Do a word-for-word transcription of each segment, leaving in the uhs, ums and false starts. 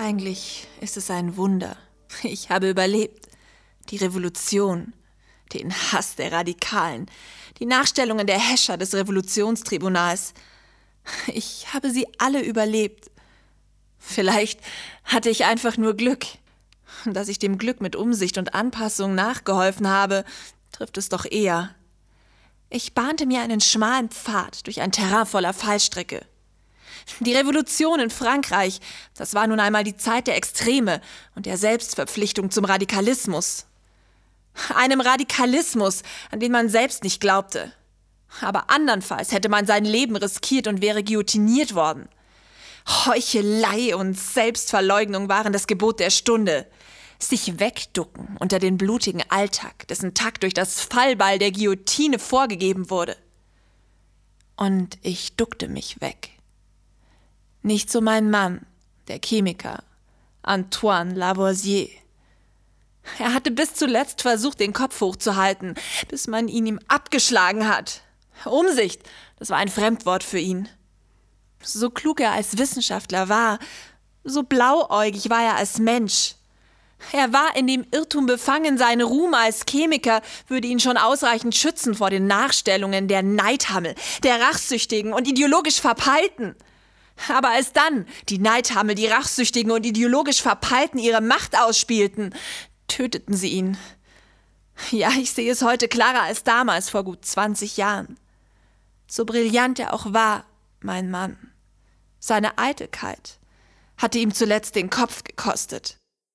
Eigentlich ist es ein Wunder. Ich habe überlebt. Die Revolution, den Hass der Radikalen, die Nachstellungen der Häscher des Revolutionstribunals. Ich habe sie alle überlebt. Vielleicht hatte ich einfach nur Glück. Dass ich dem Glück mit Umsicht und Anpassung nachgeholfen habe, trifft es doch eher. Ich bahnte mir einen schmalen Pfad durch ein Terrain voller Fallstricke. Die Revolution in Frankreich, das war nun einmal die Zeit der Extreme und der Selbstverpflichtung zum Radikalismus. Einem Radikalismus, an den man selbst nicht glaubte. Aber andernfalls hätte man sein Leben riskiert und wäre guillotiniert worden. Heuchelei und Selbstverleugnung waren das Gebot der Stunde. Sich wegducken unter den blutigen Alltag, dessen Takt durch das Fallbeil der Guillotine vorgegeben wurde. Und ich duckte mich weg. Nicht so mein Mann, der Chemiker, Antoine Lavoisier. Er hatte bis zuletzt versucht, den Kopf hochzuhalten, bis man ihn ihm abgeschlagen hat. Umsicht, das war ein Fremdwort für ihn. So klug er als Wissenschaftler war, so blauäugig war er als Mensch. Er war in dem Irrtum befangen, sein Ruhm als Chemiker würde ihn schon ausreichend schützen vor den Nachstellungen der Neidhammel, der Rachsüchtigen und ideologisch Verpeilten. Aber als dann die Neidhammel, die Rachsüchtigen und ideologisch Verpeilten ihre Macht ausspielten, töteten sie ihn. Ja, ich sehe es heute klarer als damals, vor gut zwanzig Jahren. So brillant er auch war, mein Mann. Seine Eitelkeit hatte ihm zuletzt den Kopf gekostet.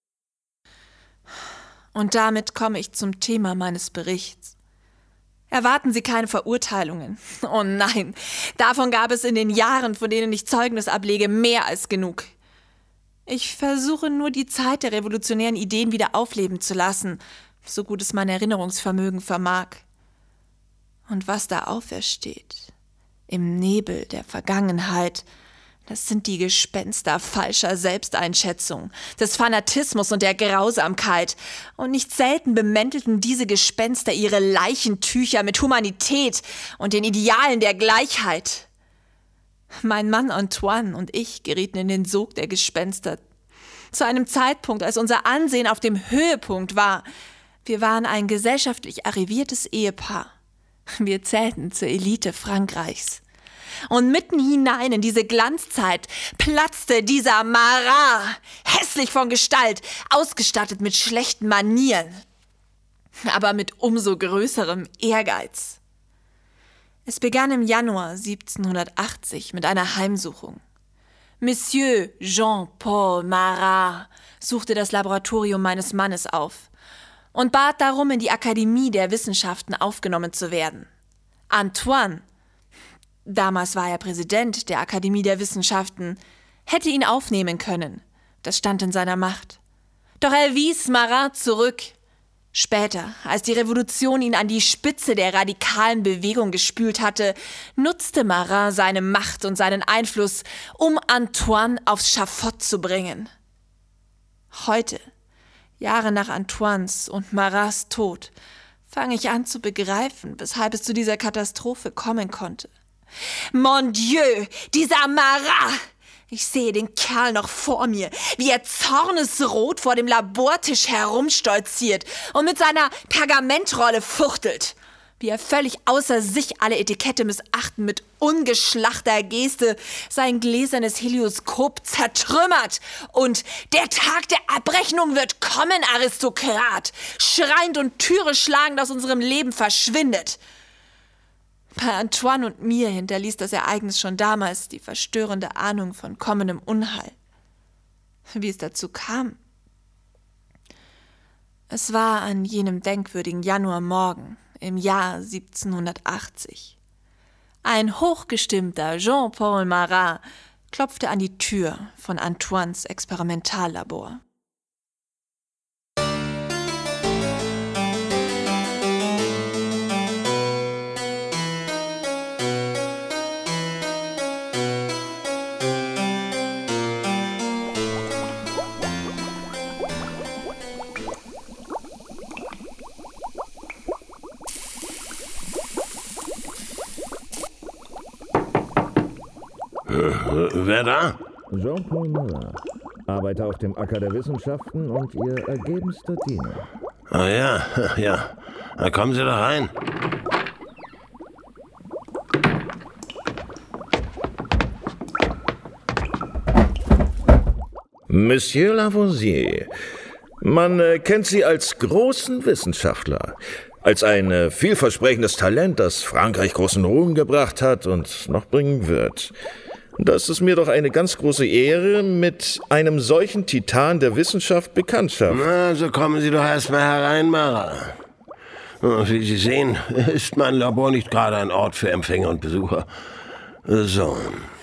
Und damit komme ich zum Thema meines Berichts. Erwarten Sie keine Verurteilungen. Oh nein, davon gab es in den Jahren, von denen ich Zeugnis ablege, mehr als genug. Ich versuche nur, die Zeit der revolutionären Ideen wieder aufleben zu lassen, so gut es mein Erinnerungsvermögen vermag. Und was da aufersteht, im Nebel der Vergangenheit, das sind die Gespenster falscher Selbsteinschätzung, des Fanatismus und der Grausamkeit. Und nicht selten bemäntelten diese Gespenster ihre Leichentücher mit Humanität und den Idealen der Gleichheit. Mein Mann Antoine und ich gerieten in den Sog der Gespenster. Zu einem Zeitpunkt, als unser Ansehen auf dem Höhepunkt war. Wir waren ein gesellschaftlich arriviertes Ehepaar. Wir zählten zur Elite Frankreichs. Und mitten hinein in diese Glanzzeit platzte dieser Marat, hässlich von Gestalt, ausgestattet mit schlechten Manieren, aber mit umso größerem Ehrgeiz. Es begann im Januar siebzehnhundertachtzig mit einer Heimsuchung. Monsieur Jean-Paul Marat suchte das Laboratorium meines Mannes auf und bat darum, in die Akademie der Wissenschaften aufgenommen zu werden. Antoine, damals war er Präsident der Akademie der Wissenschaften, hätte ihn aufnehmen können. Das stand in seiner Macht. Doch er wies Marat zurück. Später, als die Revolution ihn an die Spitze der radikalen Bewegung gespült hatte, nutzte Marat seine Macht und seinen Einfluss, um Antoine aufs Schafott zu bringen. Heute, Jahre nach Antoines und Marats Tod, fange ich an zu begreifen, weshalb es zu dieser Katastrophe kommen konnte. Mon Dieu, dieser Marat! Ich sehe den Kerl noch vor mir, wie er zornesrot vor dem Labortisch herumstolziert und mit seiner Pergamentrolle fuchtelt. Wie er völlig außer sich alle Etikette missachten mit ungeschlachter Geste sein gläsernes Helioskop zertrümmert. Und der Tag der Abrechnung wird kommen, Aristokrat! Schreiend und Türe schlagend aus unserem Leben verschwindet. Bei Antoine und mir hinterließ das Ereignis schon damals die verstörende Ahnung von kommendem Unheil. Wie es dazu kam? Es war an jenem denkwürdigen Januarmorgen im Jahr siebzehnhundertachtzig. Ein hochgestimmter Jean-Paul Marat klopfte an die Tür von Antoines Experimentallabor. Wer da? Jean-Paul Marat. arbeite auf dem Acker der Wissenschaften und Ihr ergebenster Diener. Ah ja, ja. Na, kommen Sie doch rein. Monsieur Lavoisier, man äh, kennt Sie als großen Wissenschaftler, als ein äh, vielversprechendes Talent, das Frankreich großen Ruhm gebracht hat und noch bringen wird. Das ist mir doch eine ganz große Ehre, mit einem solchen Titan der Wissenschaft Bekanntschaft. Na, so kommen Sie doch erst mal herein, Mara. Wie Sie sehen, ist mein Labor nicht gerade ein Ort für Empfänger und Besucher. So.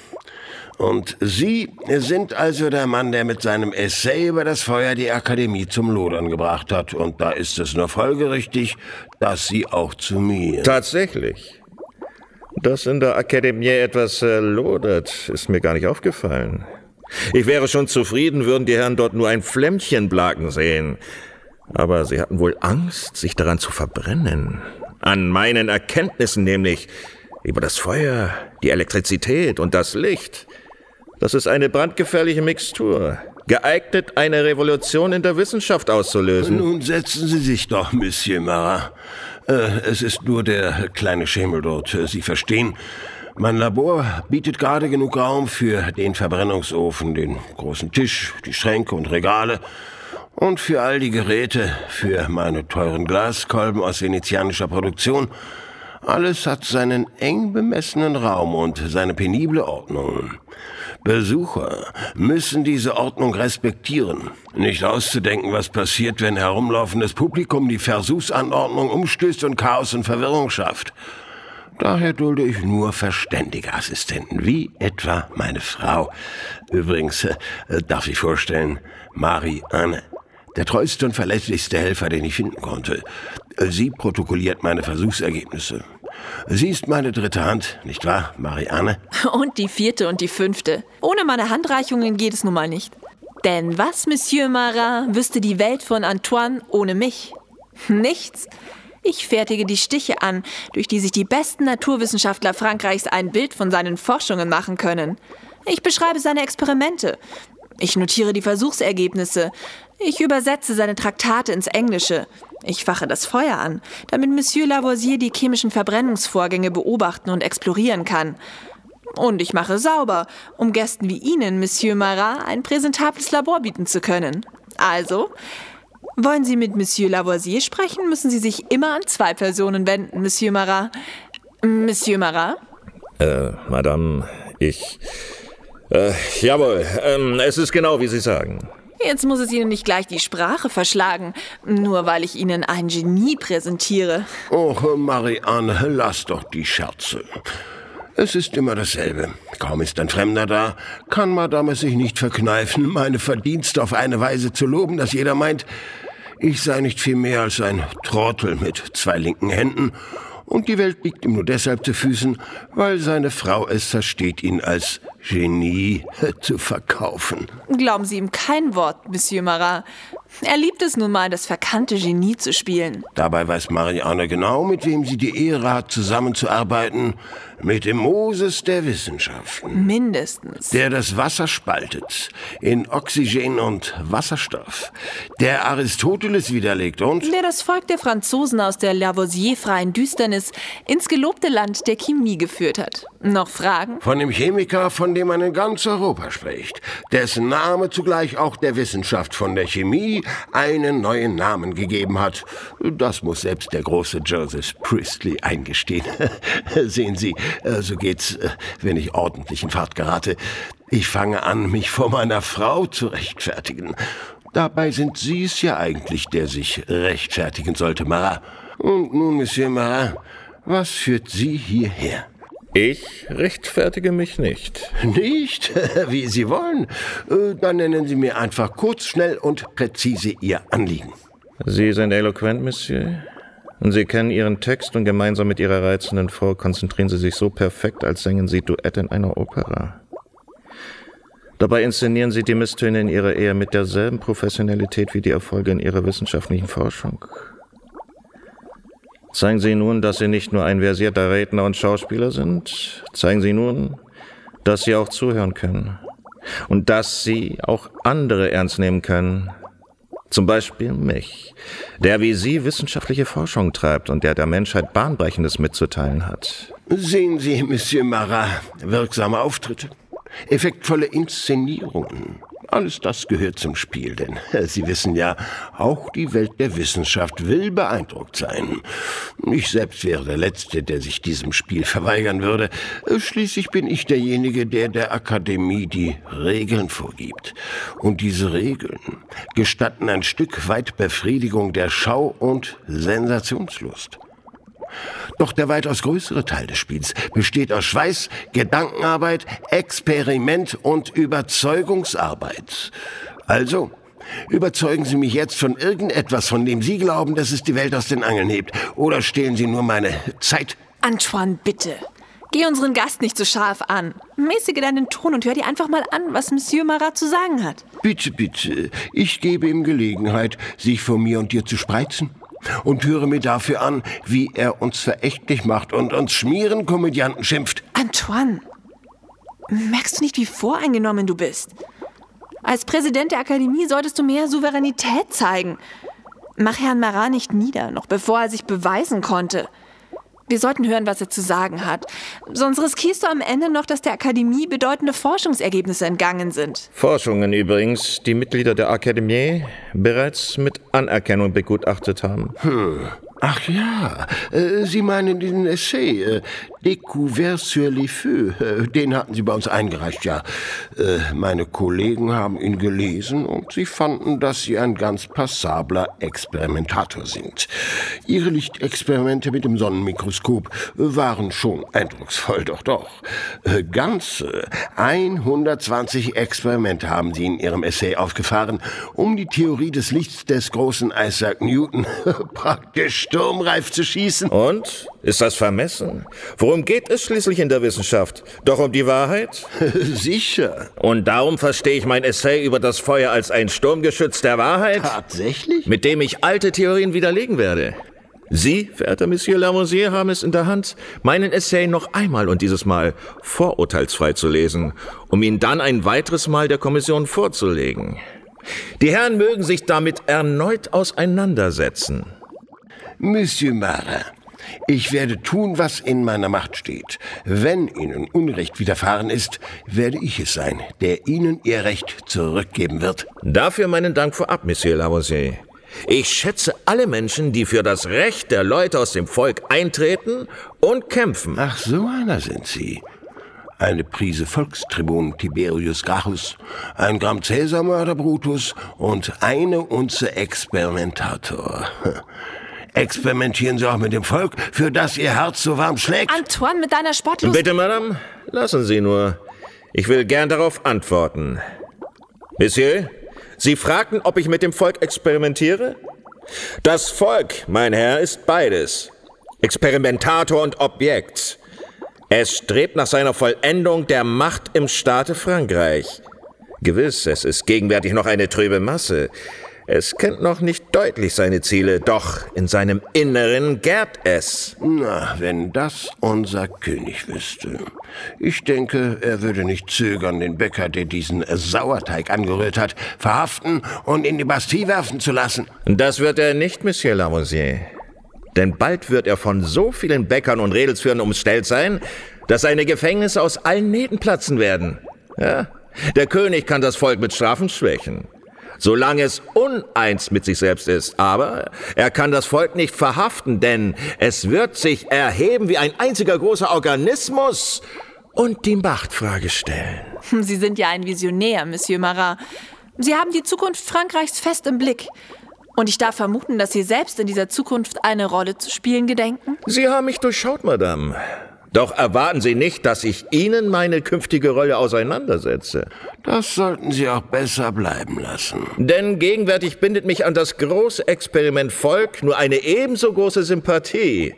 Und Sie sind also der Mann, der mit seinem Essay über das Feuer die Akademie zum Lodern gebracht hat. Und da ist es nur folgerichtig, dass Sie auch zu mir... Tatsächlich. Dass in der Akademie etwas äh, lodert, ist mir gar nicht aufgefallen. Ich wäre schon zufrieden, würden die Herren dort nur ein Flämmchen blaken sehen. Aber sie hatten wohl Angst, sich daran zu verbrennen. An meinen Erkenntnissen nämlich über das Feuer, die Elektrizität und das Licht. Das ist eine brandgefährliche Mixtur, geeignet, eine Revolution in der Wissenschaft auszulösen. Nun setzen Sie sich doch, Monsieur Marat. Äh, es ist nur der kleine Schemel dort. Sie verstehen, mein Labor bietet gerade genug Raum für den Verbrennungsofen, den großen Tisch, die Schränke und Regale und für all die Geräte, für meine teuren Glaskolben aus venezianischer Produktion. Alles hat seinen eng bemessenen Raum und seine penible Ordnung. Besucher müssen diese Ordnung respektieren. Nicht auszudenken, was passiert, wenn herumlaufendes Publikum die Versuchsanordnung umstößt und Chaos und Verwirrung schafft. Daher dulde ich nur verständige Assistenten, wie etwa meine Frau. Übrigens äh, darf ich vorstellen, Marie-Anne, der treueste und verlässlichste Helfer, den ich finden konnte. Sie protokolliert meine Versuchsergebnisse. Sie ist meine dritte Hand, nicht wahr, Marie-Anne? Und die vierte und die fünfte. Ohne meine Handreichungen geht es nun mal nicht. Denn was, Monsieur Marat, wüsste die Welt von Antoine ohne mich? Nichts. Ich fertige die Stiche an, durch die sich die besten Naturwissenschaftler Frankreichs ein Bild von seinen Forschungen machen können. Ich beschreibe seine Experimente. Ich notiere die Versuchsergebnisse. Ich übersetze seine Traktate ins Englische. Ich fache das Feuer an, damit Monsieur Lavoisier die chemischen Verbrennungsvorgänge beobachten und explorieren kann. Und ich mache sauber, um Gästen wie Ihnen, Monsieur Marat, ein präsentables Labor bieten zu können. Also, wollen Sie mit Monsieur Lavoisier sprechen, müssen Sie sich immer an zwei Personen wenden, Monsieur Marat. Monsieur Marat? Äh, Madame, ich... Äh, jawohl, ähm, es ist genau, wie Sie sagen. Jetzt muss es Ihnen nicht gleich die Sprache verschlagen, nur weil ich Ihnen ein Genie präsentiere. Och, Marie-Anne, lass doch die Scherze. Es ist immer dasselbe. Kaum ist ein Fremder da, kann Madame es sich nicht verkneifen, meine Verdienste auf eine Weise zu loben, dass jeder meint, ich sei nicht viel mehr als ein Trottel mit zwei linken Händen und die Welt liegt ihm nur deshalb zu Füßen, weil seine Frau es versteht, ihn als Genie zu verkaufen. Glauben Sie ihm kein Wort, Monsieur Marat. Er liebt es nun mal, das verkannte Genie zu spielen. Dabei weiß Marie-Anne genau, mit wem sie die Ehre hat, zusammenzuarbeiten. Mit dem Moses der Wissenschaften. Mindestens. Der das Wasser spaltet in Oxygen und Wasserstoff. Der Aristoteles widerlegt und... Der das Volk der Franzosen aus der Lavoisier-freien Düsternis ins gelobte Land der Chemie geführt hat. Noch Fragen? Von dem Chemiker, von dem man in ganz Europa spricht. Dessen Name zugleich auch der Wissenschaft von der Chemie einen neuen Namen gegeben hat. Das muss selbst der große Joseph Priestley eingestehen. Sehen Sie, so geht's, wenn ich ordentlich in Fahrt gerate. Ich fange an, mich vor meiner Frau zu rechtfertigen. Dabei sind Sie es ja eigentlich, der sich rechtfertigen sollte, Marat. Und nun, Monsieur Marat, was führt Sie hierher? Ich rechtfertige mich nicht. Nicht? Wie Sie wollen. Dann nennen Sie mir einfach kurz, schnell und präzise Ihr Anliegen. Sie sind eloquent, Monsieur. Und Sie kennen Ihren Text und gemeinsam mit Ihrer reizenden Frau konzentrieren Sie sich so perfekt, als sängen Sie Duett in einer Opera. Dabei inszenieren Sie die Misstöne in Ihrer Ehe mit derselben Professionalität wie die Erfolge in Ihrer wissenschaftlichen Forschung. Zeigen Sie nun, dass Sie nicht nur ein versierter Redner und Schauspieler sind. Zeigen Sie nun, dass Sie auch zuhören können. Und dass Sie auch andere ernst nehmen können. Zum Beispiel mich, der wie Sie wissenschaftliche Forschung treibt und der der Menschheit Bahnbrechendes mitzuteilen hat. Sehen Sie, Monsieur Marat, wirksame Auftritte, effektvolle Inszenierungen. Alles das gehört zum Spiel, denn Sie wissen ja, auch die Welt der Wissenschaft will beeindruckt sein. Ich selbst wäre der Letzte, der sich diesem Spiel verweigern würde. Schließlich bin ich derjenige, der der Akademie die Regeln vorgibt. Und diese Regeln gestatten ein Stück weit Befriedigung der Schau- und Sensationslust. Doch der weitaus größere Teil des Spiels besteht aus Schweiß, Gedankenarbeit, Experiment und Überzeugungsarbeit. Also, überzeugen Sie mich jetzt von irgendetwas, von dem Sie glauben, dass es die Welt aus den Angeln hebt. Oder stehlen Sie nur meine Zeit? Antoine, bitte. Geh unseren Gast nicht so scharf an. Mäßige deinen Ton und hör dir einfach mal an, was Monsieur Marat zu sagen hat. Bitte, bitte. Ich gebe ihm Gelegenheit, sich vor mir und dir zu spreizen. Und höre mir dafür an, wie er uns verächtlich macht und uns Schmierenkomödianten schimpft. Antoine, merkst du nicht, wie voreingenommen du bist? Als Präsident der Akademie solltest du mehr Souveränität zeigen. Mach Herrn Marat nicht nieder, noch bevor er sich beweisen konnte. Wir sollten hören, was er zu sagen hat. Sonst riskierst du am Ende noch, dass der Akademie bedeutende Forschungsergebnisse entgangen sind. Forschungen übrigens, die Mitglieder der Akademie bereits mit Anerkennung begutachtet haben. Hm. Ach ja, äh, Sie meinen den Essay, äh, Découvert sur les Feux, äh, den hatten Sie bei uns eingereicht, ja. Äh, meine Kollegen haben ihn gelesen und sie fanden, dass Sie ein ganz passabler Experimentator sind. Ihre Lichtexperimente mit dem Sonnenmikroskop waren schon eindrucksvoll, doch doch. Äh, ganze hundertzwanzig Experimente haben Sie in Ihrem Essay aufgefahren, um die Theorie des Lichts des großen Isaac Newton praktisch sturmreif zu schießen. Und? Ist das vermessen? Worum geht es schließlich in der Wissenschaft? Doch um die Wahrheit? Sicher. Und darum verstehe ich mein Essay über das Feuer als ein Sturmgeschütz der Wahrheit? Tatsächlich? Mit dem ich alte Theorien widerlegen werde. Sie, verehrter Monsieur Lavoisier, haben es in der Hand, meinen Essay noch einmal und dieses Mal vorurteilsfrei zu lesen, um ihn dann ein weiteres Mal der Kommission vorzulegen. Die Herren mögen sich damit erneut auseinandersetzen. Monsieur Marat, ich werde tun, was in meiner Macht steht. Wenn Ihnen Unrecht widerfahren ist, werde ich es sein, der Ihnen Ihr Recht zurückgeben wird. Dafür meinen Dank vorab, Monsieur Lavoisier. Ich schätze alle Menschen, die für das Recht der Leute aus dem Volk eintreten und kämpfen. Ach, so einer sind Sie. Eine Prise Volkstribun Tiberius Gracchus, ein Gramm Cäsarmörder Brutus und eine Unze Experimentator. Experimentieren Sie auch mit dem Volk, für das Ihr Herz so warm schlägt? Antoine, mit deiner Sportlust... Bitte, Madame, lassen Sie nur. Ich will gern darauf antworten. Monsieur, Sie fragten, ob ich mit dem Volk experimentiere? Das Volk, mein Herr, ist beides. Experimentator und Objekt. Es strebt nach seiner Vollendung der Macht im Staate Frankreich. Gewiss, es ist gegenwärtig noch eine trübe Masse. Es kennt noch nicht deutlich seine Ziele, doch in seinem Inneren gärt es. Na, wenn das unser König wüsste. Ich denke, er würde nicht zögern, den Bäcker, der diesen Sauerteig angerührt hat, verhaften und in die Bastille werfen zu lassen. Das wird er nicht, Monsieur Lavoisier. Denn bald wird er von so vielen Bäckern und Redelsführern umstellt sein, dass seine Gefängnisse aus allen Nähten platzen werden. Ja, der König kann das Volk mit Strafen schwächen, solange es uneins mit sich selbst ist. Aber er kann das Volk nicht verhaften, denn es wird sich erheben wie ein einziger großer Organismus und die Machtfrage stellen. Sie sind ja ein Visionär, Monsieur Marat. Sie haben die Zukunft Frankreichs fest im Blick. Und ich darf vermuten, dass Sie selbst in dieser Zukunft eine Rolle zu spielen gedenken? Sie haben mich durchschaut, Madame. Doch erwarten Sie nicht, dass ich Ihnen meine künftige Rolle auseinandersetze. Das sollten Sie auch besser bleiben lassen. Denn gegenwärtig bindet mich an das große Experiment Volk nur eine ebenso große Sympathie.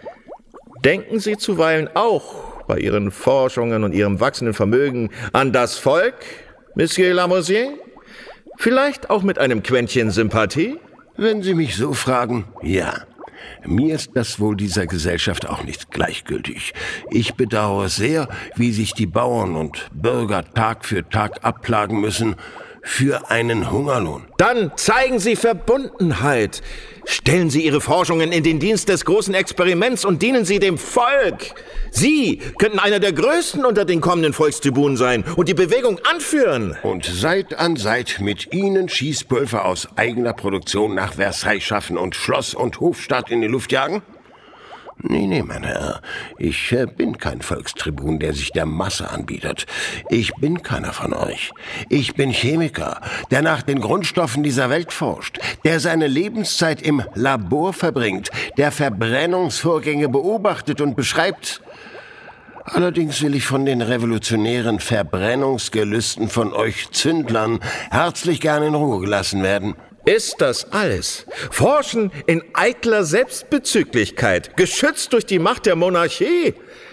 Denken Sie zuweilen auch bei Ihren Forschungen und Ihrem wachsenden Vermögen an das Volk, Monsieur Lavoisier? Vielleicht auch mit einem Quäntchen Sympathie? Wenn Sie mich so fragen, ja. Mir ist das wohl dieser Gesellschaft auch nicht gleichgültig. Ich bedauere sehr, wie sich die Bauern und Bürger Tag für Tag abplagen müssen für einen Hungerlohn. Dann zeigen Sie Verbundenheit. Stellen Sie Ihre Forschungen in den Dienst des großen Experiments und dienen Sie dem Volk. Sie könnten einer der Größten unter den kommenden Volkstribunen sein und die Bewegung anführen. Und Seit an Seit mit Ihnen Schießpulver aus eigener Produktion nach Versailles schaffen und Schloss und Hofstaat in die Luft jagen? Nee, nee, mein Herr, ich äh, bin kein Volkstribun, der sich der Masse anbietet. Ich bin keiner von euch. Ich bin Chemiker, der nach den Grundstoffen dieser Welt forscht, der seine Lebenszeit im Labor verbringt, der Verbrennungsvorgänge beobachtet und beschreibt. Allerdings will ich von den revolutionären Verbrennungsgelüsten von euch Zündlern herzlich gerne in Ruhe gelassen werden. Ist das alles? Forschen in eitler Selbstbezüglichkeit, geschützt durch die Macht der Monarchie?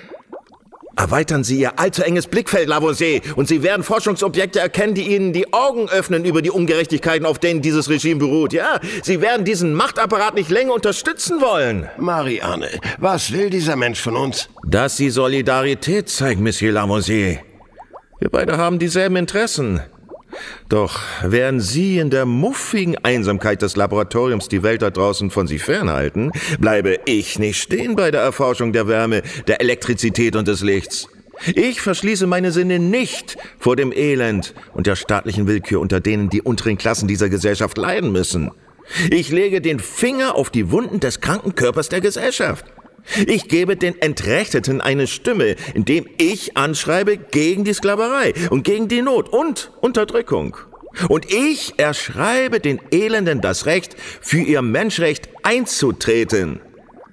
Erweitern Sie Ihr allzu enges Blickfeld, Lavoisier, und Sie werden Forschungsobjekte erkennen, die Ihnen die Augen öffnen über die Ungerechtigkeiten, auf denen dieses Regime beruht. Ja, Sie werden diesen Machtapparat nicht länger unterstützen wollen. Marianne, was will dieser Mensch von uns? Dass Sie Solidarität zeigen, Monsieur Lavoisier. Wir beide haben dieselben Interessen. Doch während Sie in der muffigen Einsamkeit des Laboratoriums die Welt da draußen von sich fernhalten, bleibe ich nicht stehen bei der Erforschung der Wärme, der Elektrizität und des Lichts. Ich verschließe meine Sinne nicht vor dem Elend und der staatlichen Willkür, unter denen die unteren Klassen dieser Gesellschaft leiden müssen. Ich lege den Finger auf die Wunden des kranken Körpers der Gesellschaft. Ich gebe den Entrechteten eine Stimme, indem ich anschreibe gegen die Sklaverei und gegen die Not und Unterdrückung. Und ich erschreibe den Elenden das Recht, für ihr Menschenrecht einzutreten.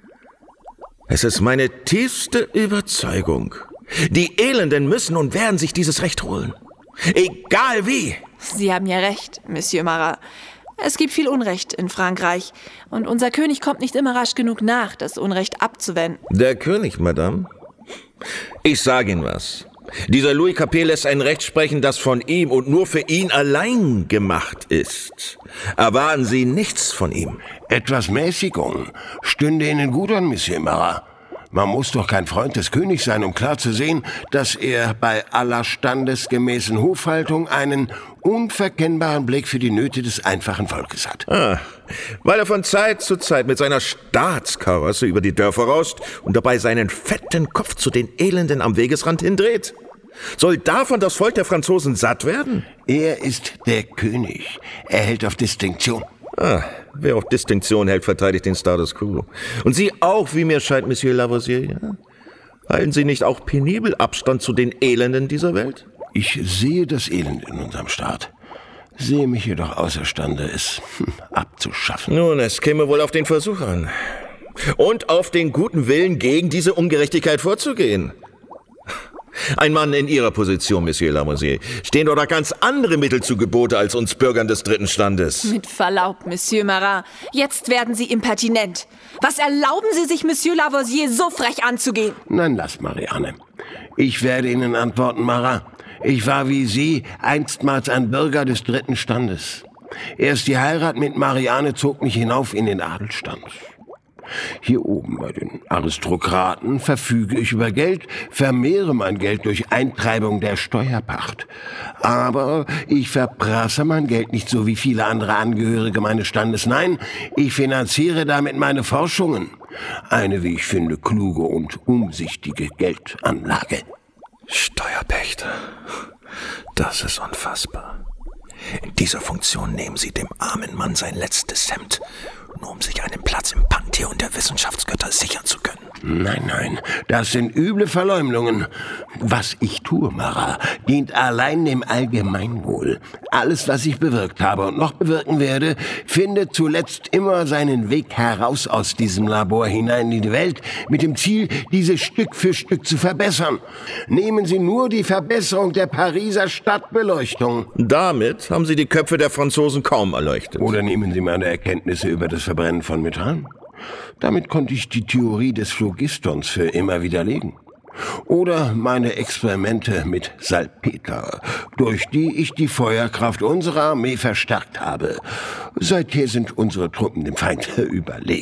Es ist meine tiefste Überzeugung. Die Elenden müssen und werden sich dieses Recht holen. Egal wie. Sie haben ja recht, Monsieur Marat. Es gibt viel Unrecht in Frankreich und unser König kommt nicht immer rasch genug nach, das Unrecht abzuwenden. Der König, Madame? Ich sage Ihnen was. Dieser Louis Capet lässt ein Recht sprechen, das von ihm und nur für ihn allein gemacht ist. Erwarten Sie nichts von ihm. Etwas Mäßigung stünde Ihnen gut an, Monsieur Marat. Man muss doch kein Freund des Königs sein, um klar zu sehen, dass er bei aller standesgemäßen Hofhaltung einen unverkennbaren Blick für die Nöte des einfachen Volkes hat. Ah, weil er von Zeit zu Zeit mit seiner Staatskarosse über die Dörfer rauscht und dabei seinen fetten Kopf zu den Elenden am Wegesrand hindreht. Soll davon das Volk der Franzosen satt werden? Er ist der König. Er hält auf Distinktion. Ah, wer auf Distinktion hält, verteidigt den Status quo. Und Sie auch, wie mir scheint, Monsieur Lavoisier, ja? Halten Sie nicht auch penibel Abstand zu den Elenden dieser Welt? Ich sehe das Elend in unserem Staat, sehe mich jedoch außerstande, es hm, abzuschaffen. Nun, es käme wohl auf den Versuch an. Und auf den guten Willen, gegen diese Ungerechtigkeit vorzugehen. Ein Mann in Ihrer Position, Monsieur Lavoisier, stehen doch da ganz andere Mittel zu Gebote als uns Bürgern des dritten Standes. Mit Verlaub, Monsieur Marat, jetzt werden Sie impertinent. Was erlauben Sie sich, Monsieur Lavoisier, so frech anzugehen? Nein, lass, Marianne. Ich werde Ihnen antworten, Marat. Ich war wie Sie einstmals ein Bürger des dritten Standes. Erst die Heirat mit Marianne zog mich hinauf in den Adelstand. Hier oben bei den Aristokraten verfüge ich über Geld, vermehre mein Geld durch Eintreibung der Steuerpacht. Aber ich verprasse mein Geld nicht so wie viele andere Angehörige meines Standes. Nein, ich finanziere damit meine Forschungen. Eine, wie ich finde, kluge und umsichtige Geldanlage. Steuerpächter, das ist unfassbar. In dieser Funktion nehmen Sie dem armen Mann sein letztes Hemd, nur um sich einen Platz im Pantheon der Wissenschaftsgötter sichern zu können. Nein, nein, das sind üble Verleumdungen. Was ich tue, Marat, dient allein dem Allgemeinwohl. Alles, was ich bewirkt habe und noch bewirken werde, findet zuletzt immer seinen Weg heraus aus diesem Labor hinein in die Welt, mit dem Ziel, diese Stück für Stück zu verbessern. Nehmen Sie nur die Verbesserung der Pariser Stadtbeleuchtung. Damit haben Sie die Köpfe der Franzosen kaum erleuchtet. Oder nehmen Sie meine Erkenntnisse über das Verbrennen von Metallen. Damit konnte ich die Theorie des Phlogistons für immer widerlegen. Oder meine Experimente mit Salpeter, durch die ich die Feuerkraft unserer Armee verstärkt habe. Seither sind unsere Truppen dem Feind überlegen.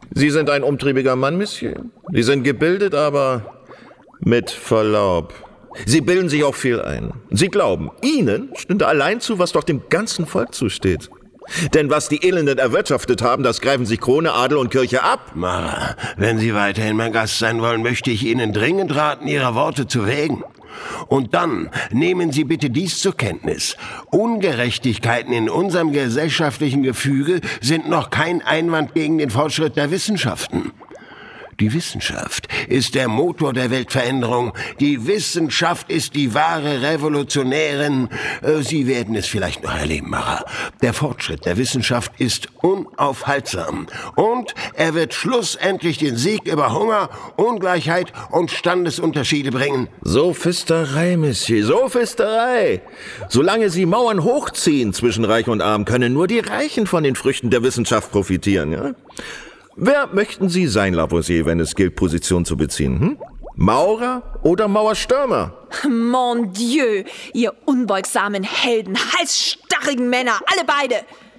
Sie sind ein umtriebiger Mann, Monsieur. Sie sind gebildet, aber mit Verlaub. Sie bilden sich auch viel ein. Sie glauben, Ihnen stünde allein zu, was doch dem ganzen Volk zusteht. Denn was die Elenden erwirtschaftet haben, das greifen sich Krone, Adel und Kirche ab. Mara, wenn Sie weiterhin mein Gast sein wollen, möchte ich Ihnen dringend raten, Ihre Worte zu wägen. Und dann nehmen Sie bitte dies zur Kenntnis. Ungerechtigkeiten in unserem gesellschaftlichen Gefüge sind noch kein Einwand gegen den Fortschritt der Wissenschaften. Die Wissenschaft ist der Motor der Weltveränderung. Die Wissenschaft ist die wahre Revolutionärin. Sie werden es vielleicht noch erleben, Mara. Der Fortschritt der Wissenschaft ist unaufhaltsam. Und er wird schlussendlich den Sieg über Hunger, Ungleichheit und Standesunterschiede bringen. Sophisterei, Monsieur, Sophisterei. Solange Sie Mauern hochziehen zwischen Reich und Arm, können nur die Reichen von den Früchten der Wissenschaft profitieren, ja? Wer möchten Sie sein, Lavoisier, wenn es gilt, Position zu beziehen? Hm? Maurer oder Mauerstürmer? Mon Dieu, ihr unbeugsamen Helden, halsstarrigen Männer, alle beide!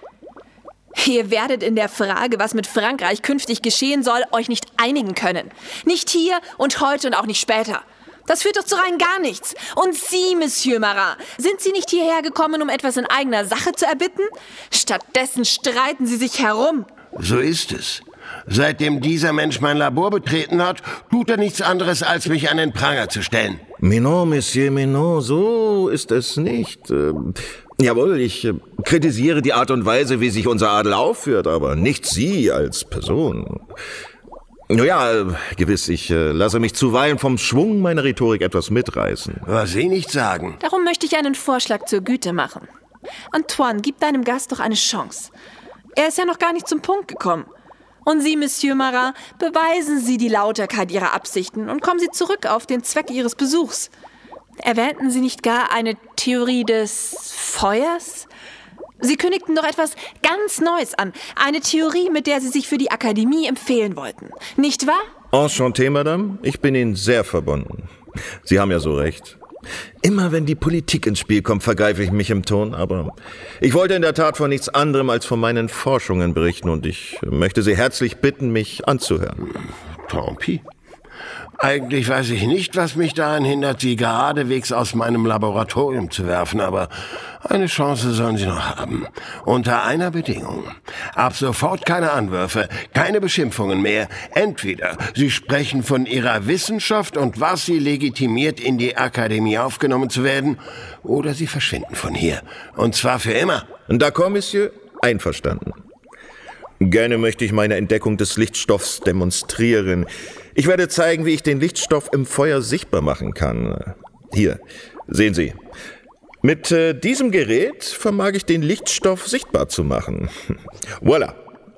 Ihr werdet in der Frage, was mit Frankreich künftig geschehen soll, euch nicht einigen können. Nicht hier und heute und auch nicht später. Das führt doch zu rein gar nichts. Und Sie, Monsieur Marat, sind Sie nicht hierher gekommen, um etwas in eigener Sache zu erbitten? Stattdessen streiten Sie sich herum. So ist es. Seitdem dieser Mensch mein Labor betreten hat, tut er nichts anderes, als mich an den Pranger zu stellen. Mais non, Monsieur, mais non, so ist es nicht. Ähm, jawohl, ich äh, kritisiere die Art und Weise, wie sich unser Adel aufführt, aber nicht Sie als Person. Naja, äh, gewiss, ich äh, lasse mich zuweilen vom Schwung meiner Rhetorik etwas mitreißen. Was Sie nicht sagen. Darum möchte ich einen Vorschlag zur Güte machen. Antoine, gib deinem Gast doch eine Chance. Er ist ja noch gar nicht zum Punkt gekommen. Und Sie, Monsieur Marat, beweisen Sie die Lauterkeit Ihrer Absichten und kommen Sie zurück auf den Zweck Ihres Besuchs. Erwähnten Sie nicht gar eine Theorie des Feuers? Sie kündigten doch etwas ganz Neues an. Eine Theorie, mit der Sie sich für die Akademie empfehlen wollten. Nicht wahr? Enchanté, Madame. Ich bin Ihnen sehr verbunden. Sie haben ja so recht. Immer wenn die Politik ins Spiel kommt, vergreife ich mich im Ton, aber ich wollte in der Tat von nichts anderem als von meinen Forschungen berichten und ich möchte Sie herzlich bitten, mich anzuhören. Tant pis. Eigentlich weiß ich nicht, was mich daran hindert, Sie geradewegs aus meinem Laboratorium zu werfen, aber eine Chance sollen Sie noch haben. Unter einer Bedingung. Ab sofort keine Anwürfe, keine Beschimpfungen mehr. Entweder Sie sprechen von Ihrer Wissenschaft und was Sie legitimiert, in die Akademie aufgenommen zu werden, oder Sie verschwinden von hier. Und zwar für immer. D'accord, Monsieur, einverstanden. Gerne möchte ich meine Entdeckung des Lichtstoffs demonstrieren. Ich werde zeigen, wie ich den Lichtstoff im Feuer sichtbar machen kann. Hier, sehen Sie. Mit äh, diesem Gerät vermag ich den Lichtstoff sichtbar zu machen. Voilà.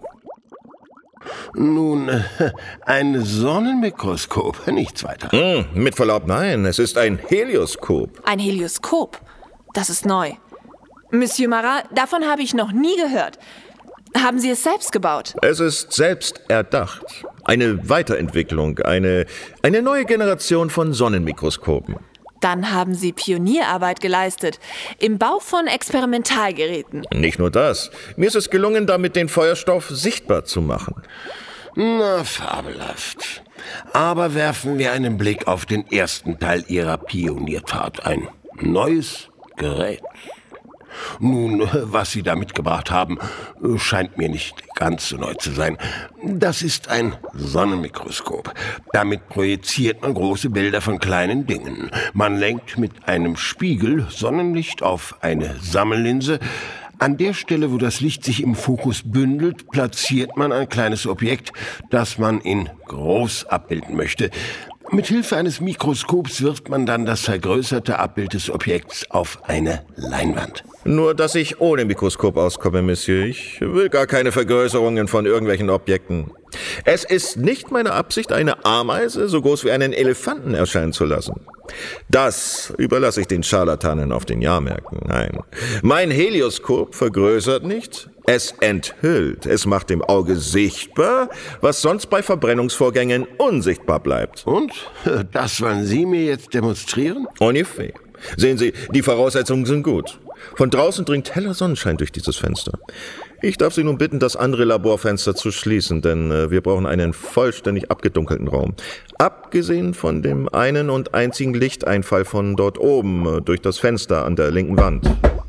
Nun, äh, ein Sonnenmikroskop, nichts weiter. Mm, mit Verlaub, nein, es ist ein Helioskop. Ein Helioskop? Das ist neu. Monsieur Marat, davon habe ich noch nie gehört. Haben Sie es selbst gebaut? Es ist selbst erdacht. Eine Weiterentwicklung, eine, eine neue Generation von Sonnenmikroskopen. Dann haben Sie Pionierarbeit geleistet im Bau von Experimentalgeräten. Nicht nur das. Mir ist es gelungen, damit den Feuerstoff sichtbar zu machen. Na, fabelhaft. Aber werfen wir einen Blick auf den ersten Teil Ihrer Pioniertat. Ein neues Gerät. Nun, was Sie da mitgebracht haben, scheint mir nicht ganz so neu zu sein. Das ist ein Sonnenmikroskop. Damit projiziert man große Bilder von kleinen Dingen. Man lenkt mit einem Spiegel Sonnenlicht auf eine Sammellinse. An der Stelle, wo das Licht sich im Fokus bündelt, platziert man ein kleines Objekt, das man in groß abbilden möchte. Mit Hilfe eines Mikroskops wirft man dann das vergrößerte Abbild des Objekts auf eine Leinwand. Nur, dass ich ohne Mikroskop auskomme, Monsieur. Ich will gar keine Vergrößerungen von irgendwelchen Objekten. Es ist nicht meine Absicht, eine Ameise so groß wie einen Elefanten erscheinen zu lassen. Das überlasse ich den Scharlatanen auf den Jahrmärkten. Nein, mein Helioskop vergrößert nicht, es enthüllt. Es macht dem Auge sichtbar, was sonst bei Verbrennungsvorgängen unsichtbar bleibt. Und? Das wollen Sie mir jetzt demonstrieren? En effet. Sehen Sie, die Voraussetzungen sind gut. Von draußen dringt heller Sonnenschein durch dieses Fenster. Ich darf Sie nun bitten, das andere Laborfenster zu schließen, denn äh, wir brauchen einen vollständig abgedunkelten Raum. Abgesehen von dem einen und einzigen Lichteinfall von dort oben, äh, durch das Fenster an der linken Wand.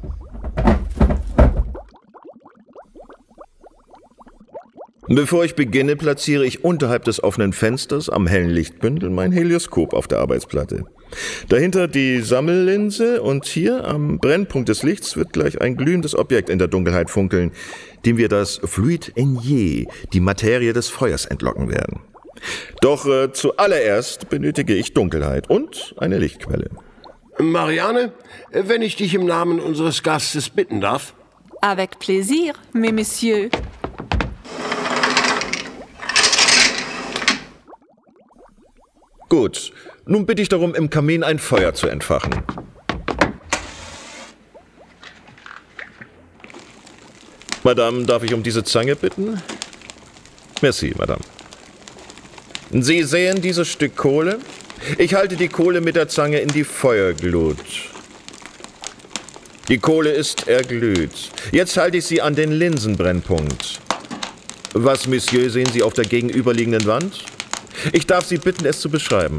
Bevor ich beginne, platziere ich unterhalb des offenen Fensters am hellen Lichtbündel mein Helioskop auf der Arbeitsplatte. Dahinter die Sammellinse und hier am Brennpunkt des Lichts wird gleich ein glühendes Objekt in der Dunkelheit funkeln, dem wir das Fluid Enier, die Materie des Feuers, entlocken werden. Doch äh, zuallererst benötige ich Dunkelheit und eine Lichtquelle. Marianne, wenn ich dich im Namen unseres Gastes bitten darf. Avec plaisir, mes messieurs. Gut, nun bitte ich darum, im Kamin ein Feuer zu entfachen. Madame, darf ich um diese Zange bitten? Merci, Madame. Sie sehen dieses Stück Kohle? Ich halte die Kohle mit der Zange in die Feuerglut. Die Kohle ist erglüht. Jetzt halte ich sie an den Linsenbrennpunkt. Was, Monsieur, sehen Sie auf der gegenüberliegenden Wand? Ich darf Sie bitten, es zu beschreiben.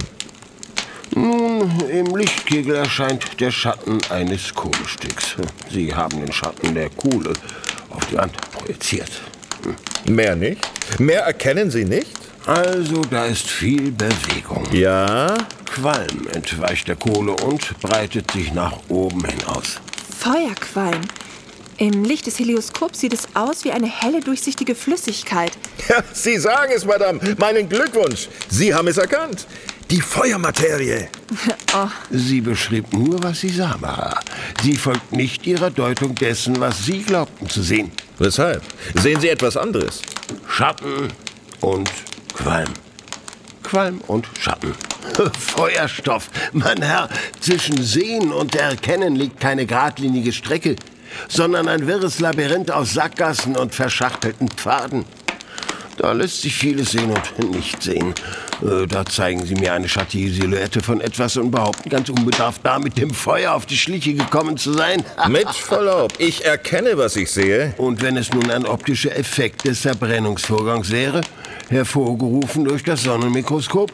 Nun, im Lichtkegel erscheint der Schatten eines Kohlestücks. Sie haben den Schatten der Kohle auf die Wand projiziert. Mehr nicht? Mehr erkennen Sie nicht? Also, da ist viel Bewegung. Ja? Qualm entweicht der Kohle und breitet sich nach oben hinaus. Feuerqualm. Im Licht des Helioskops sieht es aus wie eine helle, durchsichtige Flüssigkeit. Ja, Sie sagen es, Madame. Meinen Glückwunsch. Sie haben es erkannt. Die Feuermaterie. Oh. Sie beschrieb nur, was sie sah, Mara. Sie folgt nicht ihrer Deutung dessen, was Sie glaubten zu sehen. Weshalb? Sehen Sie etwas anderes? Schatten und Qualm. Qualm und Schatten. Feuerstoff. Mein Herr, zwischen Sehen und Erkennen liegt keine geradlinige Strecke, sondern ein wirres Labyrinth aus Sackgassen und verschachtelten Pfaden. Da lässt sich vieles sehen und nicht sehen. Äh, da zeigen Sie mir eine schattige Silhouette von etwas und behaupten ganz unbedarft, da mit dem Feuer auf die Schliche gekommen zu sein. Mit Verlaub, ich erkenne, was ich sehe. Und wenn es nun ein optischer Effekt des Verbrennungsvorgangs wäre, hervorgerufen durch das Sonnenmikroskop?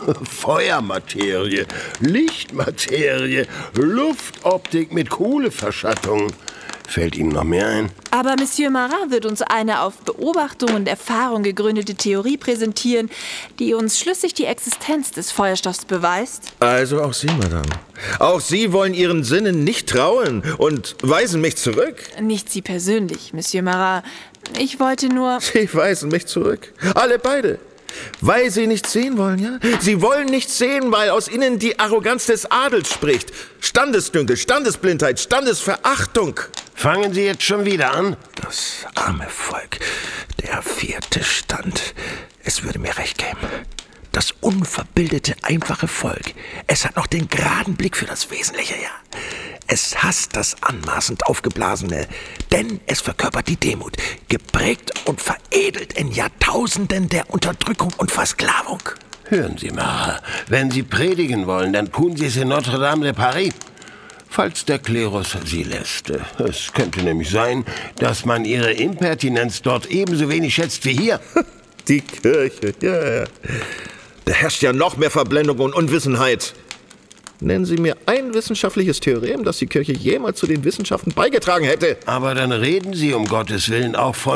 Feuermaterie, Lichtmaterie, Luftoptik mit Kohleverschattung. Fällt Ihnen noch mehr ein? Aber Monsieur Marat wird uns eine auf Beobachtung und Erfahrung gegründete Theorie präsentieren, die uns schlüssig die Existenz des Feuerstoffs beweist. Also auch Sie, Madame. Auch Sie wollen Ihren Sinnen nicht trauen und weisen mich zurück. Nicht Sie persönlich, Monsieur Marat. Ich wollte nur... Sie weisen mich zurück. Alle beide. Weil Sie nicht sehen wollen, ja? Sie wollen nicht sehen, weil aus Ihnen die Arroganz des Adels spricht. Standesdünkel, Standesblindheit, Standesverachtung. Fangen Sie jetzt schon wieder an? Das arme Volk, der vierte Stand. Es würde mir recht geben. Das unverbildete, einfache Volk. Es hat noch den geraden Blick für das Wesentliche, ja. Es hasst das anmaßend Aufgeblasene, denn es verkörpert die Demut, geprägt und veredelt in Jahrtausenden der Unterdrückung und Versklavung. Hören Sie mal, wenn Sie predigen wollen, dann tun Sie es in Notre-Dame de Paris. Falls der Klerus Sie lässt. Es könnte nämlich sein, dass man Ihre Impertinenz dort ebenso wenig schätzt wie hier. Die Kirche, ja, ja. Da herrscht ja noch mehr Verblendung und Unwissenheit. Nennen Sie mir ein wissenschaftliches Theorem, das die Kirche jemals zu den Wissenschaften beigetragen hätte. Aber dann reden Sie um Gottes Willen auch von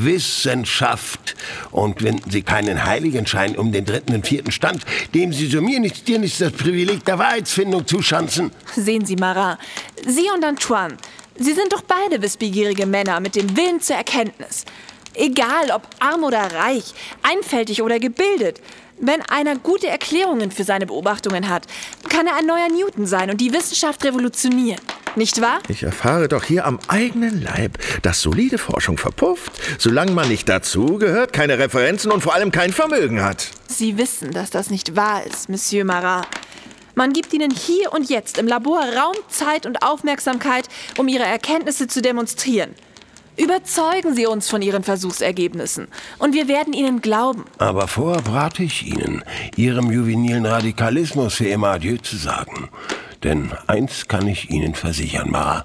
Wissenschaft und wenden Sie keinen Heiligenschein um den dritten und vierten Stand, dem Sie so mir nichts, dir nichts das Privileg der Wahrheitsfindung zuschanzen. Sehen Sie, Marat, Sie und Antoine, Sie sind doch beide wissbegierige Männer mit dem Willen zur Erkenntnis. Egal, ob arm oder reich, einfältig oder gebildet. Wenn einer gute Erklärungen für seine Beobachtungen hat, kann er ein neuer Newton sein und die Wissenschaft revolutionieren. Nicht wahr? Ich erfahre doch hier am eigenen Leib, dass solide Forschung verpufft, solange man nicht dazugehört, keine Referenzen und vor allem kein Vermögen hat. Sie wissen, dass das nicht wahr ist, Monsieur Marat. Man gibt Ihnen hier und jetzt im Labor Raum, Zeit und Aufmerksamkeit, um Ihre Erkenntnisse zu demonstrieren. Überzeugen Sie uns von Ihren Versuchsergebnissen und wir werden Ihnen glauben. Aber vorher brate ich Ihnen, Ihrem juvenilen Radikalismus für immer Adieu zu sagen. Denn eins kann ich Ihnen versichern, Marat.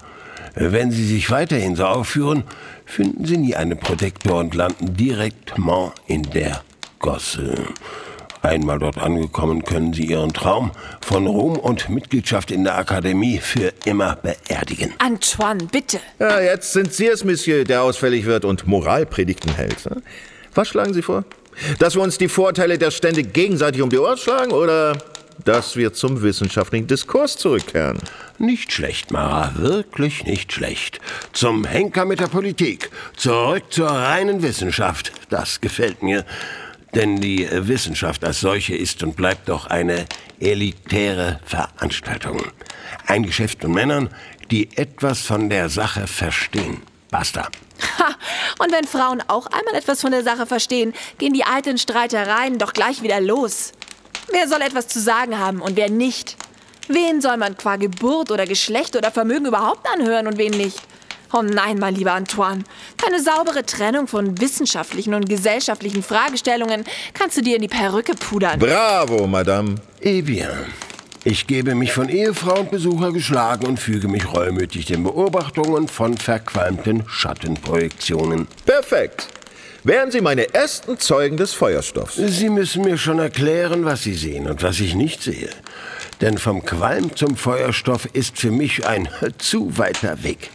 Wenn Sie sich weiterhin so aufführen, finden Sie nie einen Protektor und landen direktement in der Gosse. Einmal dort angekommen, können Sie Ihren Traum von Ruhm und Mitgliedschaft in der Akademie für immer beerdigen. Antoine, bitte. Ja, jetzt sind Sie es, Monsieur, der ausfällig wird und Moralpredigten hält. Was schlagen Sie vor? Dass wir uns die Vorteile der Stände gegenseitig um die Ohren schlagen oder dass wir zum wissenschaftlichen Diskurs zurückkehren? Nicht schlecht, Marat, wirklich nicht schlecht. Zum Henker mit der Politik, zurück zur reinen Wissenschaft. Das gefällt mir. Denn die Wissenschaft als solche ist und bleibt doch eine elitäre Veranstaltung. Ein Geschäft von Männern, die etwas von der Sache verstehen. Basta. Ha, und wenn Frauen auch einmal etwas von der Sache verstehen, gehen die alten Streitereien doch gleich wieder los. Wer soll etwas zu sagen haben und wer nicht? Wen soll man qua Geburt oder Geschlecht oder Vermögen überhaupt anhören und wen nicht? Oh nein, mein lieber Antoine, keine saubere Trennung von wissenschaftlichen und gesellschaftlichen Fragestellungen kannst du dir in die Perücke pudern. Bravo, Madame. Eh bien. Ich gebe mich von Ehefrau und Besucher geschlagen und füge mich reumütig den Beobachtungen von verqualmten Schattenprojektionen. Perfekt. Wären Sie meine ersten Zeugen des Feuerstoffs? Sie müssen mir schon erklären, was Sie sehen und was ich nicht sehe. Denn vom Qualm zum Feuerstoff ist für mich ein zu weiter Weg.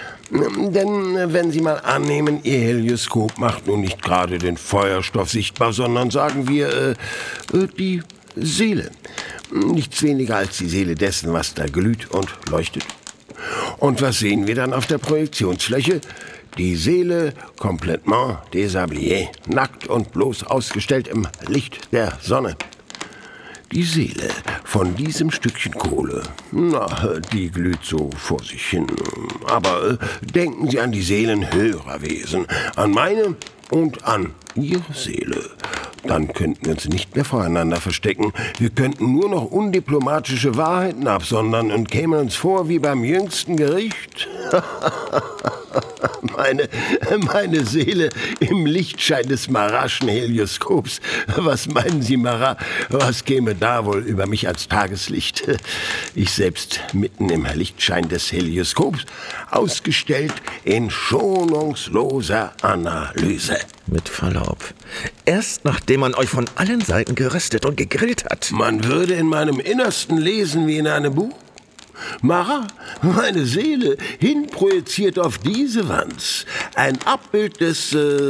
Denn wenn Sie mal annehmen, Ihr Helioskop macht nun nicht gerade den Feuerstoff sichtbar, sondern sagen wir äh, die Seele. Nichts weniger als die Seele dessen, was da glüht und leuchtet. Und was sehen wir dann auf der Projektionsfläche? Die Seele complètement déshabillée, nackt und bloß ausgestellt im Licht der Sonne. Die Seele von diesem Stückchen Kohle, na, die glüht so vor sich hin. Aber äh, denken Sie an die Seelen höherer Wesen, an meine und an Ihre Seele. Dann könnten wir uns nicht mehr voreinander verstecken. Wir könnten nur noch undiplomatische Wahrheiten absondern und kämen uns vor wie beim jüngsten Gericht. meine, meine Seele im Lichtschein des Maratschen Helioskops. Was meinen Sie, Marat? Was käme da wohl über mich als Tageslicht? Ich selbst mitten im Lichtschein des Helioskops, ausgestellt in schonungsloser Analyse. Mit Verlaub. Erst nachdem man euch von allen Seiten geröstet und gegrillt hat. Man würde in meinem Innersten lesen wie in einem Buch. Marat, meine Seele, hinprojiziert auf diese Wand. Ein Abbild des, äh,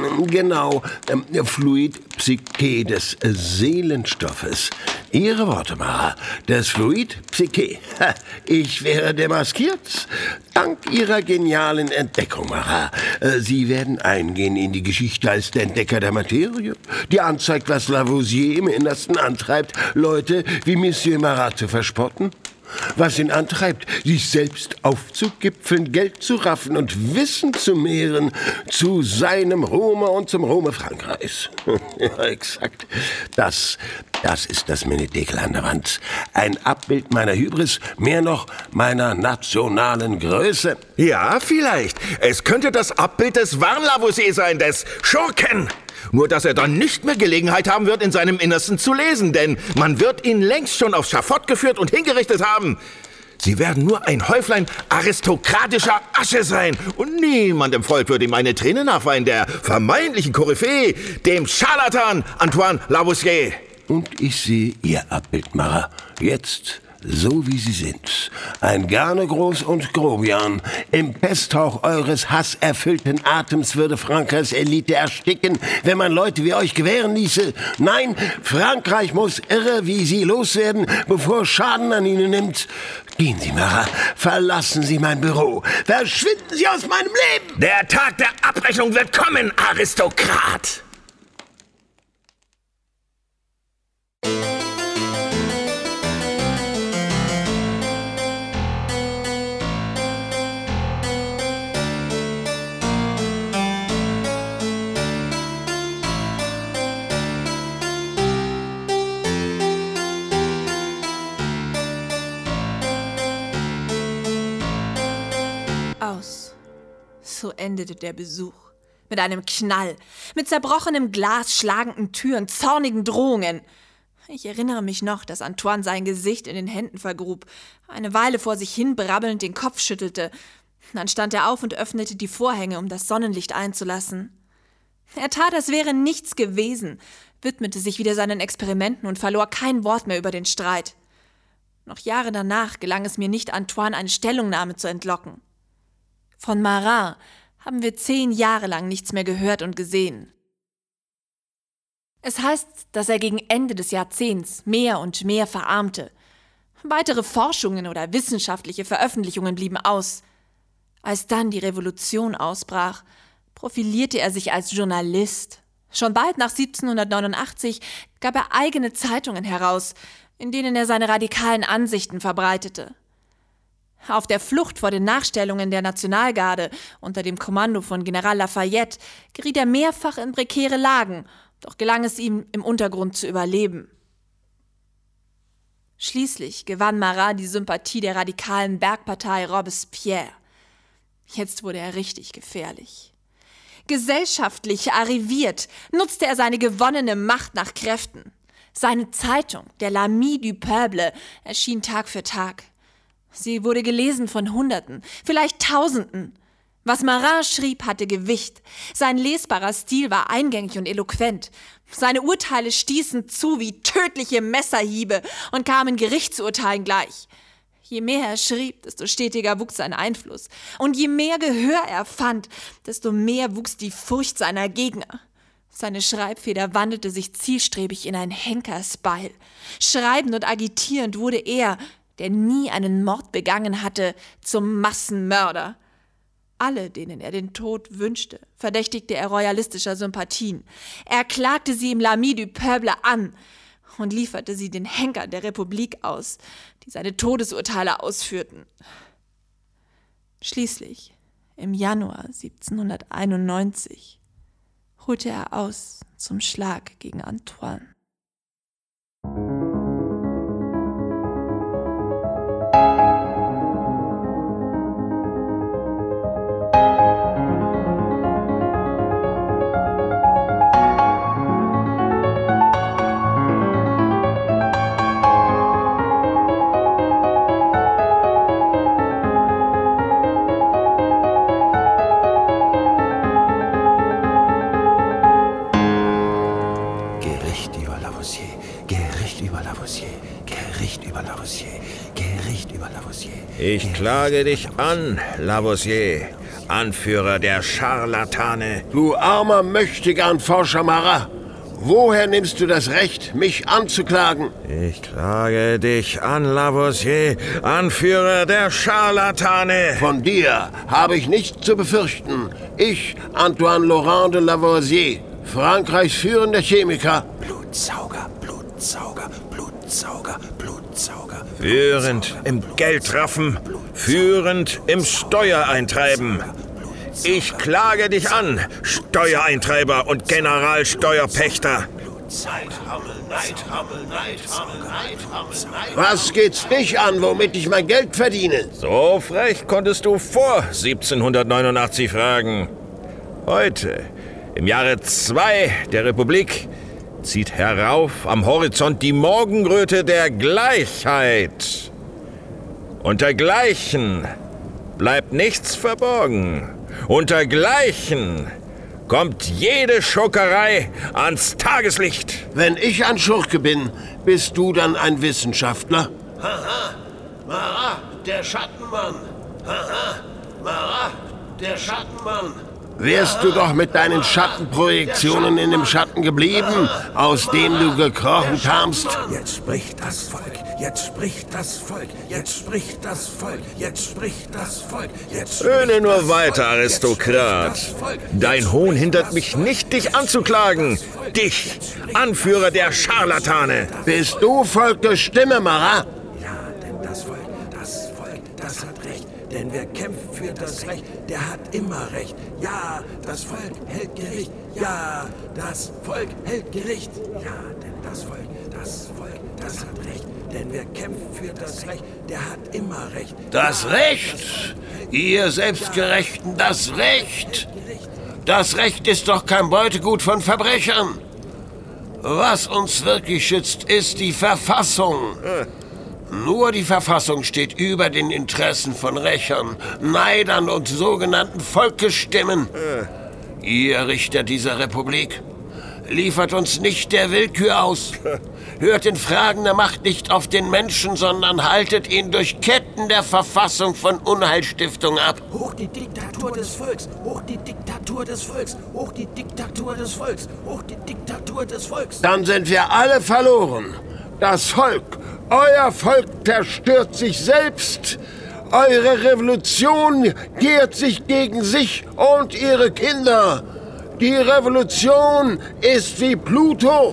genau, äh, Fluid Psyche, des äh, Seelenstoffes. Ihre Worte, Marat, des Fluid Psyche. Ha, ich wäre demaskiert. Dank Ihrer genialen Entdeckung, Marat. Äh, Sie werden eingehen in die Geschichte als der Entdecker der Materie, die anzeigt, was Lavoisier im Innersten antreibt, Leute wie Monsieur Marat zu verspotten. Was ihn antreibt, sich selbst aufzugipfeln, Geld zu raffen und Wissen zu mehren zu seinem Ruhme und zum Ruhme Frankreichs. Ja, exakt. Das, das ist das Menetekel an der Wand. Ein Abbild meiner Hybris, mehr noch meiner nationalen Größe. Ja, vielleicht. Es könnte das Abbild des wahren Lavoisier sein, des Schurken. Nur, dass er dann nicht mehr Gelegenheit haben wird, in seinem Innersten zu lesen, denn man wird ihn längst schon aufs Schafott geführt und hingerichtet haben. Sie werden nur ein Häuflein aristokratischer Asche sein und niemand im Volk würde ihm eine Träne nachweinen, der vermeintlichen Koryphäe, dem Scharlatan Antoine Lavoisier. Und ich sehe Ihr Abbild, Marat, jetzt so wie Sie sind. Ein Garnegroß und Grobian. Im Pesthauch eures hasserfüllten Atems würde Frankreichs Elite ersticken, wenn man Leute wie euch gewähren ließe. Nein, Frankreich muss irre wie Sie loswerden, bevor Schaden an ihnen nimmt. Gehen Sie, Marat, verlassen Sie mein Büro. Verschwinden Sie aus meinem Leben! Der Tag der Abrechnung wird kommen, Aristokrat! Aus. So endete der Besuch. Mit einem Knall, mit zerbrochenem Glas, schlagenden Türen, zornigen Drohungen. Ich erinnere mich noch, dass Antoine sein Gesicht in den Händen vergrub, eine Weile vor sich hin brabbelnd den Kopf schüttelte. Dann stand er auf und öffnete die Vorhänge, um das Sonnenlicht einzulassen. Er tat, als wäre nichts gewesen, widmete sich wieder seinen Experimenten und verlor kein Wort mehr über den Streit. Noch Jahre danach gelang es mir nicht, Antoine eine Stellungnahme zu entlocken. Von Marat haben wir zehn Jahre lang nichts mehr gehört und gesehen. Es heißt, dass er gegen Ende des Jahrzehnts mehr und mehr verarmte. Weitere Forschungen oder wissenschaftliche Veröffentlichungen blieben aus. Als dann die Revolution ausbrach, profilierte er sich als Journalist. Schon bald nach siebzehnhundertneunundachtzig gab er eigene Zeitungen heraus, in denen er seine radikalen Ansichten verbreitete. Auf der Flucht vor den Nachstellungen der Nationalgarde unter dem Kommando von General Lafayette geriet er mehrfach in prekäre Lagen, doch gelang es ihm, im Untergrund zu überleben. Schließlich gewann Marat die Sympathie der radikalen Bergpartei Robespierre. Jetzt wurde er richtig gefährlich. Gesellschaftlich arriviert, nutzte er seine gewonnene Macht nach Kräften. Seine Zeitung, der L'Ami du Peuple, erschien Tag für Tag. Sie wurde gelesen von Hunderten, vielleicht Tausenden. Was Marat schrieb, hatte Gewicht. Sein lesbarer Stil war eingängig und eloquent. Seine Urteile stießen zu wie tödliche Messerhiebe und kamen Gerichtsurteilen gleich. Je mehr er schrieb, desto stetiger wuchs sein Einfluss. Und je mehr Gehör er fand, desto mehr wuchs die Furcht seiner Gegner. Seine Schreibfeder wandelte sich zielstrebig in ein Henkersbeil. Schreibend und agitierend wurde er, der nie einen Mord begangen hatte, zum Massenmörder. Alle, denen er den Tod wünschte, verdächtigte er royalistischer Sympathien. Er klagte sie im L'Ami du Peuple an und lieferte sie den Henkern der Republik aus, die seine Todesurteile ausführten. Schließlich, im Januar siebzehnhunderteinundneunzig, holte er aus zum Schlag gegen Antoine. Ich klage dich an, Lavoisier, Anführer der Scharlatane. Du armer Möchtegern-Forscher Marat, woher nimmst du das Recht, mich anzuklagen? Ich klage dich an, Lavoisier, Anführer der Scharlatane. Von dir habe ich nichts zu befürchten. Ich, Antoine Laurent de Lavoisier, Frankreichs führender Chemiker. Blutsauger, Blutsauger, Blutsauger, Blutsauger. Führend im Geldraffen, führend im Steuereintreiben. Ich klage dich an, Steuereintreiber und Generalsteuerpächter. Was geht's dich an, womit ich mein Geld verdiene? So frech konntest du vor siebzehnhundertneunundachtzig fragen. Heute, im Jahre zwei der Republik, zieht herauf am Horizont die Morgenröte der Gleichheit. Unter Gleichen bleibt nichts verborgen. Unter Gleichen kommt jede Schurkerei ans Tageslicht. Wenn ich ein Schurke bin, bist du dann ein Wissenschaftler? Haha, Marat, der Schattenmann. Haha, Marat, der Schattenmann. Wärst du doch mit deinen Schattenprojektionen in dem Schatten geblieben, aus dem du gekrochen kamst? Jetzt spricht das Volk, jetzt spricht das Volk, jetzt spricht das Volk, jetzt spricht das Volk, jetzt spricht Höhne nur das weiter, Volk, Aristokrat. jetzt spricht das Volk, Dein Hohn hindert mich nicht, dich anzuklagen. Dich, Anführer der Scharlatane. Bist du Volkes Stimme, Marat? Ja, denn das Volk, das Volk, das hat Recht. Denn wer kämpft für das Recht, der hat immer Recht. Ja, das Volk hält Gericht. Ja, das Volk hält Gericht. Ja, denn das Volk, das Volk, das hat Recht. Denn wer kämpft für das Recht, der hat immer Recht. Das Recht? Ihr Selbstgerechten, das Recht? Das Recht ist doch kein Beutegut von Verbrechern. Was uns wirklich schützt, ist die Verfassung. Nur die Verfassung steht über den Interessen von Rächern, Neidern und sogenannten Volkesstimmen. Äh. Ihr Richter dieser Republik, liefert uns nicht der Willkür aus. Hört in Fragen der Macht nicht auf den Menschen, sondern haltet ihn durch Ketten der Verfassung von Unheilstiftung ab. Hoch die Diktatur des Volks! Hoch die Diktatur des Volks! Hoch die Diktatur des Volks! Hoch die Diktatur des Volks! Dann sind wir alle verloren. Das Volk, euer Volk zerstört sich selbst. Eure Revolution kehrt sich gegen sich und ihre Kinder. Die Revolution ist wie Pluto.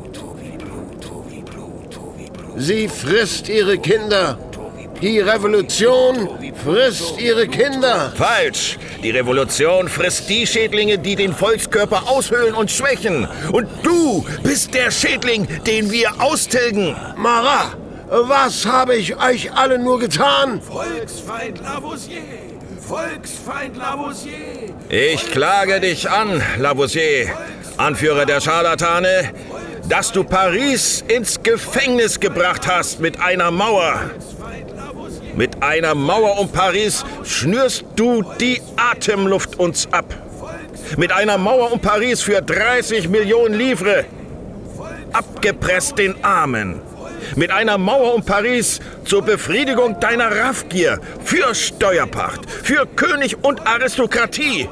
Sie frisst ihre Kinder. Die Revolution frisst ihre Kinder. Falsch. Die Revolution frisst die Schädlinge, die den Volkskörper aushöhlen und schwächen. Und du bist der Schädling, den wir austilgen. Marat, was habe ich euch alle nur getan? Volksfeind Lavoisier! Volksfeind Lavoisier! Ich klage dich an, Lavoisier, Anführer der Scharlatane, dass du Paris ins Gefängnis gebracht hast mit einer Mauer. Mit einer Mauer um Paris schnürst du die Atemluft uns ab. Mit einer Mauer um Paris für dreißig Millionen Livres. Abgepresst den Armen. Mit einer Mauer um Paris zur Befriedigung deiner Raffgier. Für Steuerpacht, für König und Aristokratie.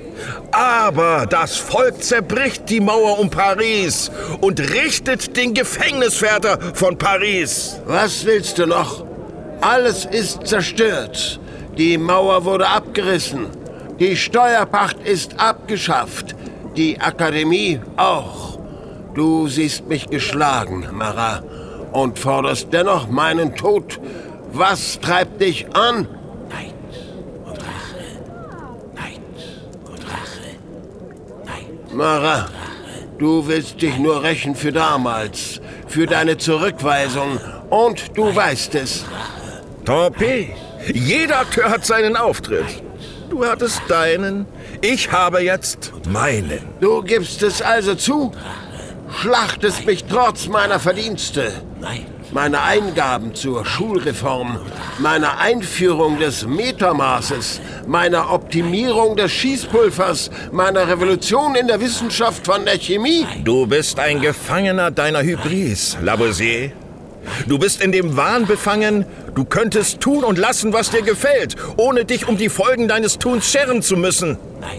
Aber das Volk zerbricht die Mauer um Paris und richtet den Gefängniswärter von Paris. Was willst du noch? Alles ist zerstört. Die Mauer wurde abgerissen. Die Steuerpacht ist abgeschafft. Die Akademie auch. Du siehst mich geschlagen, Marat, und forderst dennoch meinen Tod. Was treibt dich an? Neid und Rache. Neid und Rache. Neid. Marat, du willst dich nur rächen für damals, für deine Zurückweisung, und du weißt es. Tant pis. Jeder Akteur hat seinen Auftritt. Du hattest deinen, ich habe jetzt meinen. Du gibst es also zu? Schlachtest mich trotz meiner Verdienste. Meine Eingaben zur Schulreform, meiner Einführung des Metermaßes, meiner Optimierung des Schießpulvers, meiner Revolution in der Wissenschaft von der Chemie. Du bist ein Gefangener deiner Hybris, Lavoisier. Du bist in dem Wahn befangen, du könntest tun und lassen, was dir gefällt, ohne dich um die Folgen deines Tuns scheren zu müssen.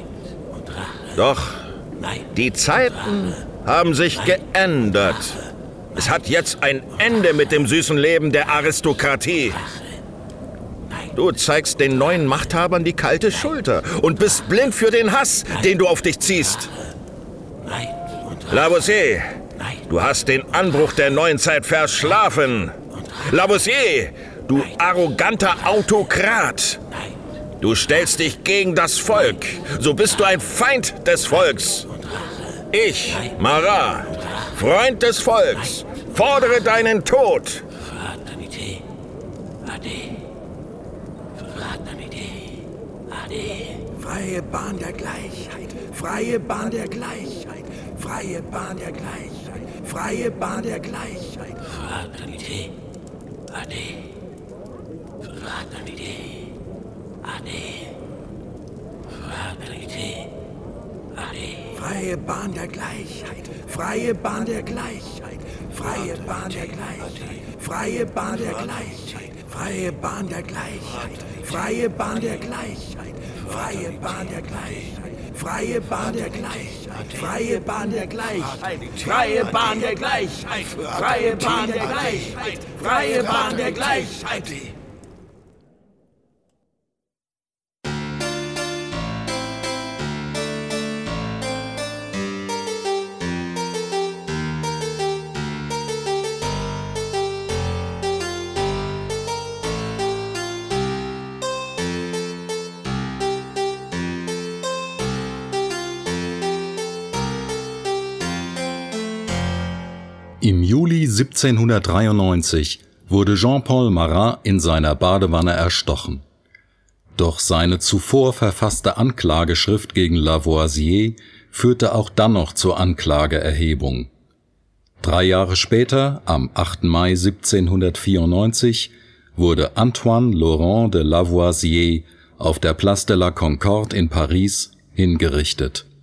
Doch die Zeiten haben sich geändert. Es hat jetzt ein Ende mit dem süßen Leben der Aristokratie. Du zeigst den neuen Machthabern die kalte Schulter und bist blind für den Hass, den du auf dich ziehst. Lavoisier, du hast den Anbruch der neuen Zeit verschlafen. Lavoisier, du arroganter Autokrat. Du stellst dich gegen das Volk. So bist du ein Feind des Volks. Ich, Marat, Freund des Volks, fordere deinen Tod. Fraternité. Ade. Fraternité. Ade. Freie Bahn der Gleichheit. Freie Bahn der Gleichheit. Freie Bahn der Gleichheit. Freie Bahn der Gleichheit. Fraternité. Ade. Fraternité. Ade. Fraternité. Ade. Freie Bahn der Gleichheit. Freie Bahn der Gleichheit. Freie Bahn der Gleichheit. Freie Bahn der Gleichheit. Freie Bahn der Gleichheit. Freie Bahn der Gleichheit. Freie Bahn der Gleichheit. Freie Bahn der Gleichheit. Freie Bahn der Gleichheit. Freie Bahn der Gleichheit. Freie Bahn der Gleichheit. Freie Bahn der Gleichheit. Im Juli siebzehnhundertdreiundneunzig wurde Jean-Paul Marat in seiner Badewanne erstochen. Doch seine zuvor verfasste Anklageschrift gegen Lavoisier führte auch dann noch zur Anklageerhebung. Drei Jahre später, am achten Mai siebzehnhundertvierundneunzig, wurde Antoine Laurent de Lavoisier auf der Place de la Concorde in Paris hingerichtet.